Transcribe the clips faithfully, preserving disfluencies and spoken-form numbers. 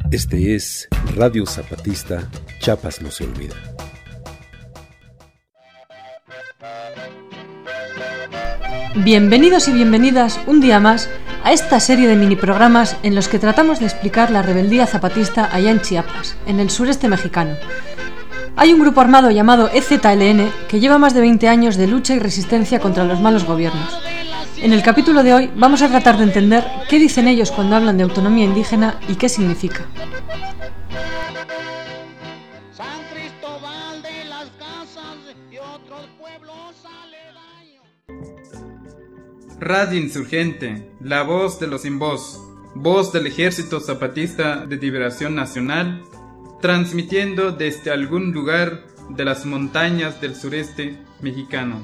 Este es Radio Zapatista, Chiapas no se olvida. Bienvenidos y bienvenidas un día más a esta serie de mini programas en los que tratamos de explicar la rebeldía zapatista allá en Chiapas, en el sureste mexicano. Hay un grupo armado llamado E Z L N que lleva más de veinte años de lucha y resistencia contra los malos gobiernos. En el capítulo de hoy vamos a tratar de entender qué dicen ellos cuando hablan de autonomía indígena y qué significa. San Cristóbal de las Casas y otros pueblos aledaños. Radio Insurgente, la voz de los sin voz, voz del Ejército Zapatista de Liberación Nacional, transmitiendo desde algún lugar de las montañas del sureste mexicano.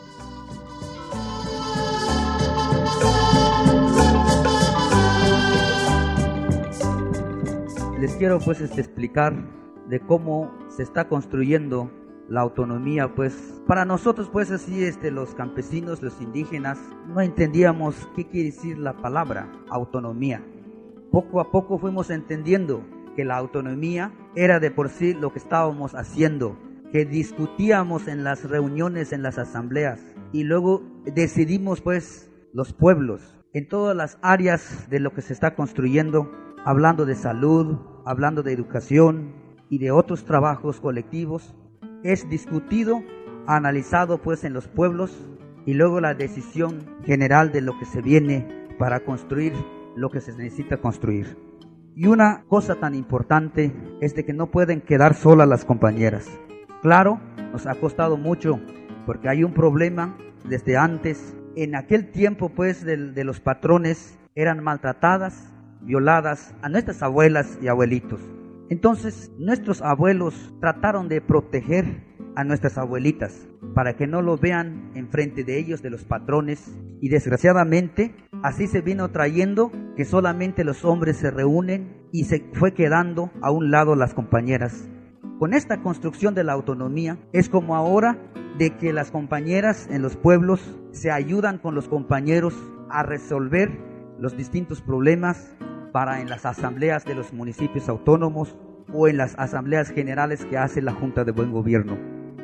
Les quiero pues este, explicar de cómo se está construyendo la autonomía. Pues para nosotros pues así este, los campesinos, los indígenas, no entendíamos qué quiere decir la palabra autonomía. Poco a poco fuimos entendiendo que la autonomía era de por sí lo que estábamos haciendo, que discutíamos en las reuniones, en las asambleas, y luego decidimos pues los pueblos en todas las áreas de lo que se está construyendo, hablando de salud, hablando de educación y de otros trabajos colectivos. Es discutido, analizado pues en los pueblos, y luego la decisión general de lo que se viene para construir lo que se necesita construir. Y una cosa tan importante es de que no pueden quedar solas las compañeras. Claro, nos ha costado mucho porque hay un problema desde antes. En aquel tiempo pues de, de los patrones eran maltratadas, violadas a nuestras abuelas y abuelitos. Entonces nuestros abuelos trataron de proteger a nuestras abuelitas para que no lo vean enfrente de ellos, de los patrones, y desgraciadamente así se vino trayendo que solamente los hombres se reúnen y se fue quedando a un lado las compañeras. Con esta construcción de la autonomía es como ahora de que las compañeras en los pueblos se ayudan con los compañeros a resolver los distintos problemas para en las asambleas de los municipios autónomos o en las asambleas generales que hace la Junta de Buen Gobierno.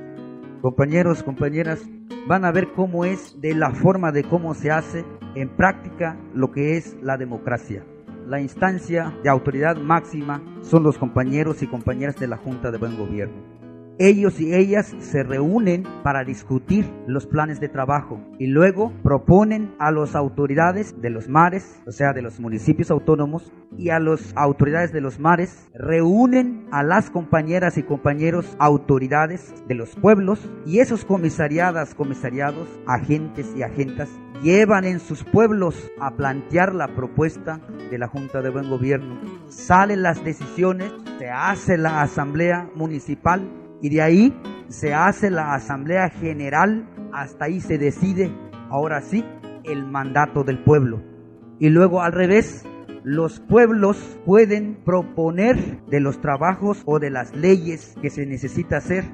Compañeros, compañeras, van a ver cómo es de la forma de cómo se hace en práctica lo que es la democracia. La instancia de autoridad máxima son los compañeros y compañeras de la Junta de Buen Gobierno. Ellos y ellas se reúnen para discutir los planes de trabajo y luego proponen a las autoridades de los mares, o sea, de los municipios autónomos, y a las autoridades de los mares, reúnen a las compañeras y compañeros autoridades de los pueblos, y esos comisariadas, comisariados, agentes y agentas llevan en sus pueblos a plantear la propuesta de la Junta de Buen Gobierno. Salen las decisiones, se hace la asamblea municipal, y de ahí se hace la asamblea general, hasta ahí se decide, ahora sí, el mandato del pueblo. Y luego al revés, los pueblos pueden proponer de los trabajos o de las leyes que se necesita hacer.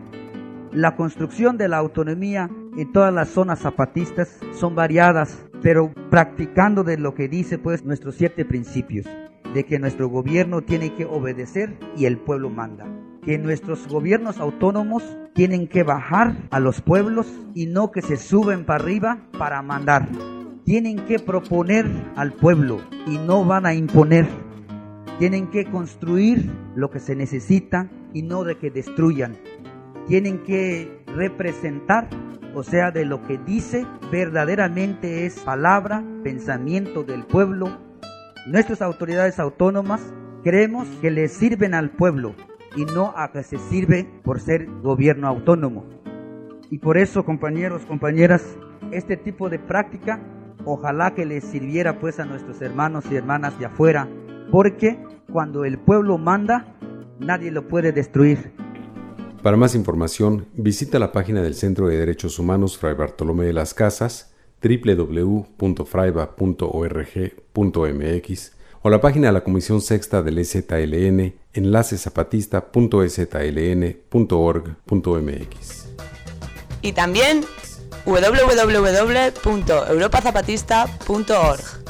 La construcción de la autonomía en todas las zonas zapatistas son variadas, pero practicando de lo que dice pues nuestros siete principios, de que nuestro gobierno tiene que obedecer y el pueblo manda. Que nuestros gobiernos autónomos tienen que bajar a los pueblos y no que se suben para arriba para mandar. Tienen que proponer al pueblo y no van a imponer. Tienen que construir lo que se necesita y no de que destruyan. Tienen que representar, o sea, de lo que dice verdaderamente es palabra, pensamiento del pueblo. Nuestras autoridades autónomas creemos que le sirven al pueblo y no a que se sirve por ser gobierno autónomo. Y por eso, compañeros, compañeras, este tipo de práctica ojalá que les sirviera pues a nuestros hermanos y hermanas de afuera, porque cuando el pueblo manda, nadie lo puede destruir. Para más información, visita la página del Centro de Derechos Humanos Fray Bartolomé de las Casas, doble u doble u doble u punto fraiba punto org punto m x, o la página de la Comisión Sexta del E Z L N, enlace zapatista punto e z l n punto org punto m x. Y también doble u doble u doble u punto europa zapatista punto org.